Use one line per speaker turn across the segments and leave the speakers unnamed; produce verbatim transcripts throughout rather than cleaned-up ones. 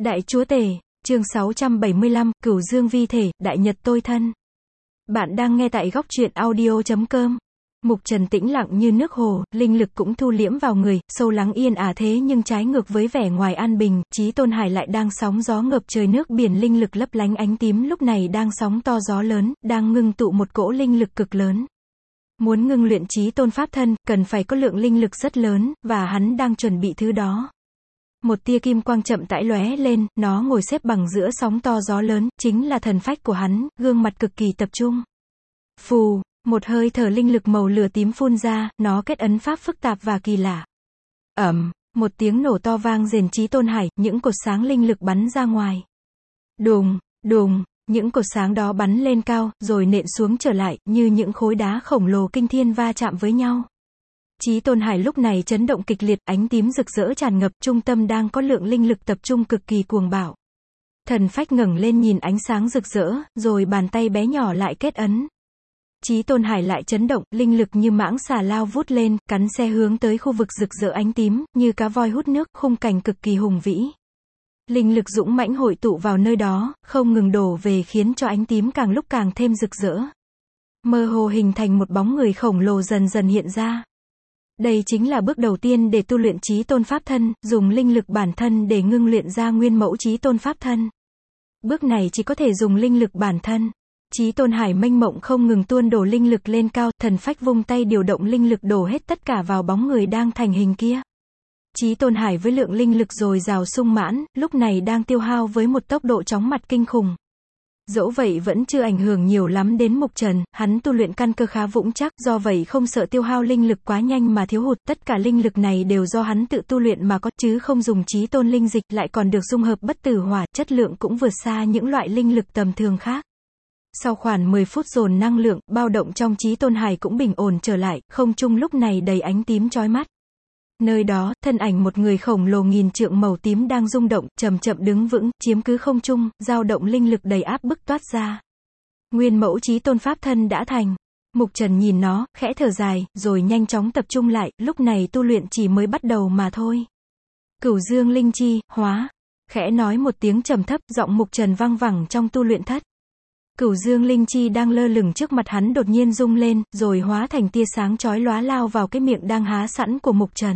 Đại Chúa Tể, chương sáu trăm bảy mươi lăm, Cửu Dương Vi Thể, Đại Nhật Tôi Thân. Bạn đang nghe tại góc truyện audio chấm com. Mục Trần tĩnh lặng như nước hồ, linh lực cũng thu liễm vào người, sâu lắng yên ả thế nhưng trái ngược với vẻ ngoài an bình, Chí Tôn Hải lại đang sóng gió ngập trời, nước biển linh lực lấp lánh ánh tím lúc này đang sóng to gió lớn, đang ngưng tụ một cỗ linh lực cực lớn. Muốn ngưng luyện Chí Tôn Pháp Thân, cần phải có lượng linh lực rất lớn, và hắn đang chuẩn bị thứ đó. Một tia kim quang chậm rãi lóe lên, nó ngồi xếp bằng giữa sóng to gió lớn, chính là thần phách của hắn, gương mặt cực kỳ tập trung. Phù, một hơi thở linh lực màu lửa tím phun ra, nó kết ấn pháp phức tạp và kỳ lạ. Ầm, một tiếng nổ to vang rền Chí Tôn Hải, những cột sáng linh lực bắn ra ngoài. Đùng, đùng, những cột sáng đó bắn lên cao, rồi nện xuống trở lại, như những khối đá khổng lồ kinh thiên va chạm với nhau. Chí Tôn Hải lúc này chấn động kịch liệt, ánh tím rực rỡ tràn ngập, trung tâm đang có lượng linh lực tập trung cực kỳ cuồng bạo. Thần phách ngẩng lên nhìn ánh sáng rực rỡ, rồi bàn tay bé nhỏ lại kết ấn. Chí Tôn Hải lại chấn động, linh lực như mãng xà lao vút lên, cắn xe hướng tới khu vực rực rỡ ánh tím, như cá voi hút nước, khung cảnh cực kỳ hùng vĩ. Linh lực dũng mãnh hội tụ vào nơi đó, không ngừng đổ về khiến cho ánh tím càng lúc càng thêm rực rỡ. Mơ hồ hình thành một bóng người khổng lồ dần dần hiện ra. Đây chính là bước đầu tiên để tu luyện Chí Tôn Pháp Thân, dùng linh lực bản thân để ngưng luyện ra nguyên mẫu Chí Tôn Pháp Thân. Bước này chỉ có thể dùng linh lực bản thân. Chí Tôn Hải mênh mộng không ngừng tuôn đổ linh lực lên cao, thần phách vung tay điều động linh lực đổ hết tất cả vào bóng người đang thành hình kia. Chí Tôn Hải với lượng linh lực dồi dào sung mãn, lúc này đang tiêu hao với một tốc độ chóng mặt kinh khủng. Dẫu vậy vẫn chưa ảnh hưởng nhiều lắm đến Mục Trần, hắn tu luyện căn cơ khá vững chắc, do vậy không sợ tiêu hao linh lực quá nhanh mà thiếu hụt, tất cả linh lực này đều do hắn tự tu luyện mà có, chứ không dùng Chí Tôn linh dịch, lại còn được dung hợp bất tử hỏa, chất lượng cũng vượt xa những loại linh lực tầm thường khác. Sau khoảng mười phút dồn năng lượng, bao động trong Chí Tôn Hải cũng bình ổn trở lại, không trung lúc này đầy ánh tím chói mắt. Nơi đó, thân ảnh một người khổng lồ nghìn trượng màu tím đang rung động, chậm chậm đứng vững, chiếm cứ không trung, dao động linh lực đầy áp bức toát ra. Nguyên mẫu Chí Tôn Pháp Thân đã thành. Mục Trần nhìn nó, khẽ thở dài, rồi nhanh chóng tập trung lại, lúc này tu luyện chỉ mới bắt đầu mà thôi. Cửu Dương Linh Chi, hóa. Khẽ nói một tiếng trầm thấp, giọng Mục Trần vang vẳng trong tu luyện thất. Cửu Dương Linh Chi đang lơ lửng trước mặt hắn đột nhiên rung lên, rồi hóa thành tia sáng chói lóa lao vào cái miệng đang há sẵn của Mục Trần.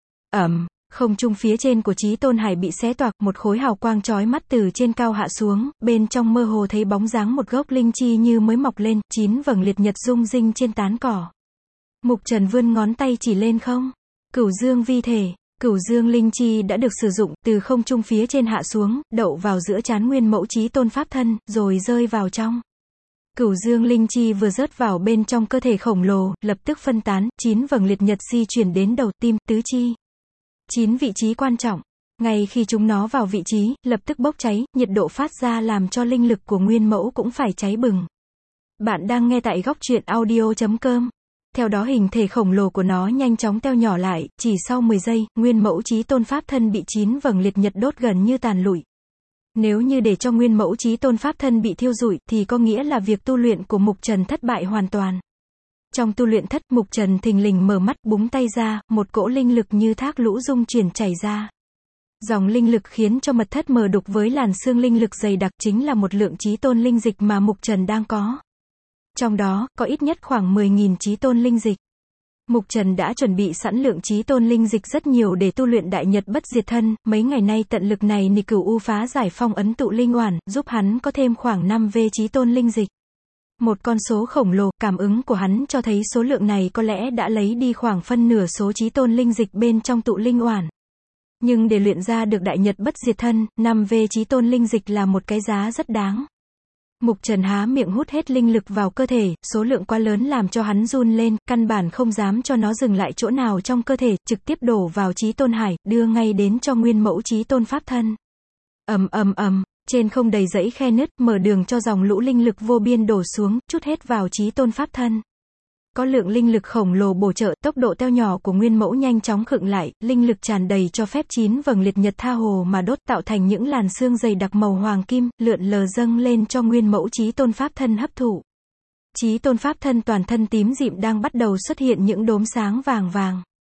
Ẩm, không trung phía trên của Chí Tôn Hải bị xé toạc, một khối hào quang chói mắt từ trên cao hạ xuống, bên trong mơ hồ thấy bóng dáng một gốc linh chi như mới mọc lên, chín vầng liệt nhật rung rinh trên tán cỏ. Mục Trần vươn ngón tay chỉ lên không. Cửu Dương Vi Thể, Cửu Dương Linh Chi đã được sử dụng, từ không trung phía trên hạ xuống, đậu vào giữa trán nguyên mẫu Chí Tôn Pháp Thân, rồi rơi vào trong. Cửu Dương Linh Chi vừa rớt vào bên trong cơ thể khổng lồ, lập tức phân tán, chín vầng liệt nhật di chuyển đến đầu, tim, tứ chi. Chín vị trí quan trọng. Ngay khi chúng nó vào vị trí, lập tức bốc cháy, nhiệt độ phát ra làm cho linh lực của nguyên mẫu cũng phải cháy bừng. Bạn đang nghe tại góc truyện audio chấm com. Theo đó hình thể khổng lồ của nó nhanh chóng teo nhỏ lại, chỉ sau mười giây, nguyên mẫu Chí Tôn Pháp Thân bị chín vầng liệt nhật đốt gần như tàn lụi. Nếu như để cho nguyên mẫu Chí Tôn Pháp Thân bị thiêu rụi, thì có nghĩa là việc tu luyện của Mục Trần thất bại hoàn toàn. Trong tu luyện thất, Mục Trần thình lình mở mắt, búng tay ra, một cỗ linh lực như thác lũ dung chuyển chảy ra. Dòng linh lực khiến cho mật thất mờ đục với làn sương linh lực dày đặc, chính là một lượng Chí Tôn linh dịch mà Mục Trần đang có. Trong đó, có ít nhất khoảng mười nghìn Chí Tôn linh dịch. Mục Trần đã chuẩn bị sẵn lượng Chí Tôn linh dịch rất nhiều để tu luyện Đại Nhật Bất Diệt Thân, mấy ngày nay tận lực này nì cửu u phá giải phong ấn tụ linh oản, giúp hắn có thêm khoảng năm vê Chí Tôn linh dịch. Một con số khổng lồ, cảm ứng của hắn cho thấy số lượng này có lẽ đã lấy đi khoảng phân nửa số Chí Tôn linh dịch bên trong tụ linh oản. Nhưng để luyện ra được Đại Nhật Bất Diệt Thân, năm vê Chí Tôn linh dịch là một cái giá rất đáng. Mục Trần há miệng hút hết linh lực vào cơ thể, số lượng quá lớn làm cho hắn run lên, căn bản không dám cho nó dừng lại chỗ nào trong cơ thể, trực tiếp đổ vào Chí Tôn Hải, đưa ngay đến cho nguyên mẫu Chí Tôn Pháp Thân. Ầm ầm ầm, trên không đầy dãy khe nứt, mở đường cho dòng lũ linh lực vô biên đổ xuống, trút hết vào Chí Tôn Pháp Thân. Có lượng linh lực khổng lồ bổ trợ, tốc độ teo nhỏ của nguyên mẫu nhanh chóng khựng lại, linh lực tràn đầy cho phép chín vầng liệt nhật tha hồ mà đốt, tạo thành những làn sương dày đặc màu hoàng kim, lượn lờ dâng lên cho nguyên mẫu Chí Tôn Pháp Thân hấp thụ. Chí Tôn Pháp Thân toàn thân tím dịm đang bắt đầu xuất hiện những đốm sáng vàng vàng.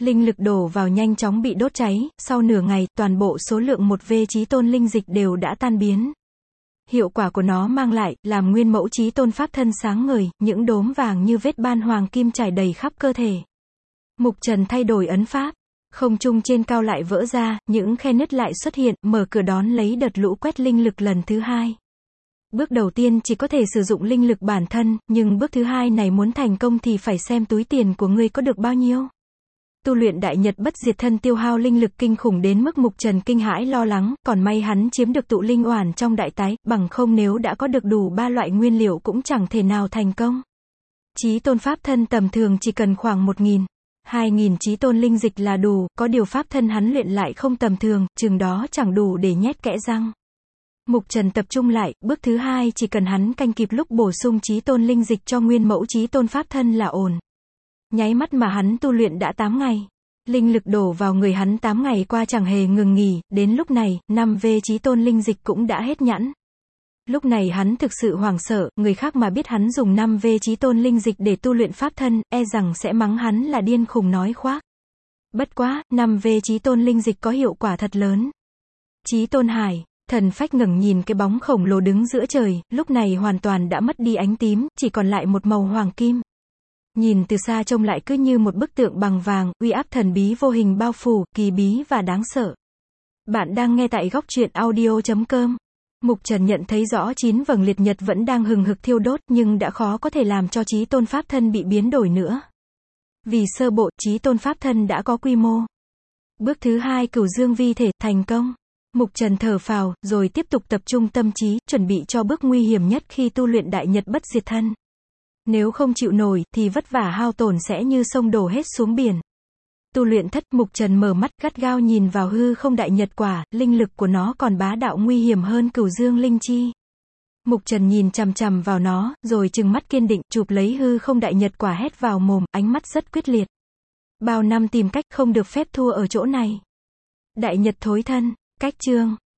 Linh lực đổ vào nhanh chóng bị đốt cháy, sau nửa ngày, toàn bộ số lượng một V chí tôn linh dịch đều đã tan biến. Hiệu quả của nó mang lại, làm nguyên mẫu chí tôn pháp thân sáng ngời, những đốm vàng như vết ban hoàng kim trải đầy khắp cơ thể. Mục Trần thay đổi ấn pháp. Không trung trên cao lại vỡ ra, những khe nứt lại xuất hiện, mở cửa đón lấy đợt lũ quét linh lực lần thứ hai. Bước đầu tiên chỉ có thể sử dụng linh lực bản thân, nhưng bước thứ hai này muốn thành công thì phải xem túi tiền của ngươi có được bao nhiêu. Tu luyện đại nhật bất diệt thân tiêu hao linh lực kinh khủng đến mức Mục Trần kinh hãi lo lắng, còn may hắn chiếm được tụ linh oản trong đại tái, bằng không nếu đã có được đủ ba loại nguyên liệu cũng chẳng thể nào thành công. Chí tôn pháp thân tầm thường chỉ cần khoảng một nghìn, hai nghìn chí tôn linh dịch là đủ, có điều pháp thân hắn luyện lại không tầm thường, chừng đó chẳng đủ để nhét kẽ răng. Mục Trần tập trung lại, bước thứ hai chỉ cần hắn canh kịp lúc bổ sung chí tôn linh dịch cho nguyên mẫu chí tôn pháp thân là ổn. Nháy mắt mà hắn tu luyện đã tám ngày. Linh lực đổ vào người hắn tám ngày qua chẳng hề ngừng nghỉ, đến lúc này, năm V chí tôn linh dịch cũng đã hết nhãn. Lúc này hắn thực sự hoảng sợ, người khác mà biết hắn dùng năm V chí tôn linh dịch để tu luyện pháp thân, e rằng sẽ mắng hắn là điên khùng nói khoác. Bất quá, năm V chí tôn linh dịch có hiệu quả thật lớn. Chí tôn hải, thần phách ngẩng nhìn cái bóng khổng lồ đứng giữa trời, lúc này hoàn toàn đã mất đi ánh tím, chỉ còn lại một màu hoàng kim. Nhìn từ xa trông lại cứ như một bức tượng bằng vàng, uy áp thần bí vô hình bao phủ, kỳ bí và đáng sợ. Bạn đang nghe tại góc truyện audio chấm com. Mục Trần nhận thấy rõ chín vầng liệt nhật vẫn đang hừng hực thiêu đốt, nhưng đã khó có thể làm cho chí tôn pháp thân bị biến đổi nữa. Vì sơ bộ, chí tôn pháp thân đã có quy mô. Bước thứ hai cửu dương vi thể, thành công. Mục Trần thở phào, rồi tiếp tục tập trung tâm trí, chuẩn bị cho bước nguy hiểm nhất khi tu luyện đại nhật bất diệt thân. Nếu không chịu nổi, thì vất vả hao tổn sẽ như sông đổ hết xuống biển. Tu luyện thất, Mục Trần mở mắt gắt gao nhìn vào hư không đại nhật quả, linh lực của nó còn bá đạo nguy hiểm hơn cửu dương linh chi. Mục Trần nhìn chằm chằm vào nó, rồi trừng mắt kiên định, chụp lấy hư không đại nhật quả hét vào mồm, ánh mắt rất quyết liệt. Bao năm tìm cách không được phép thua ở chỗ này. Đại nhật thối thân, cách chương.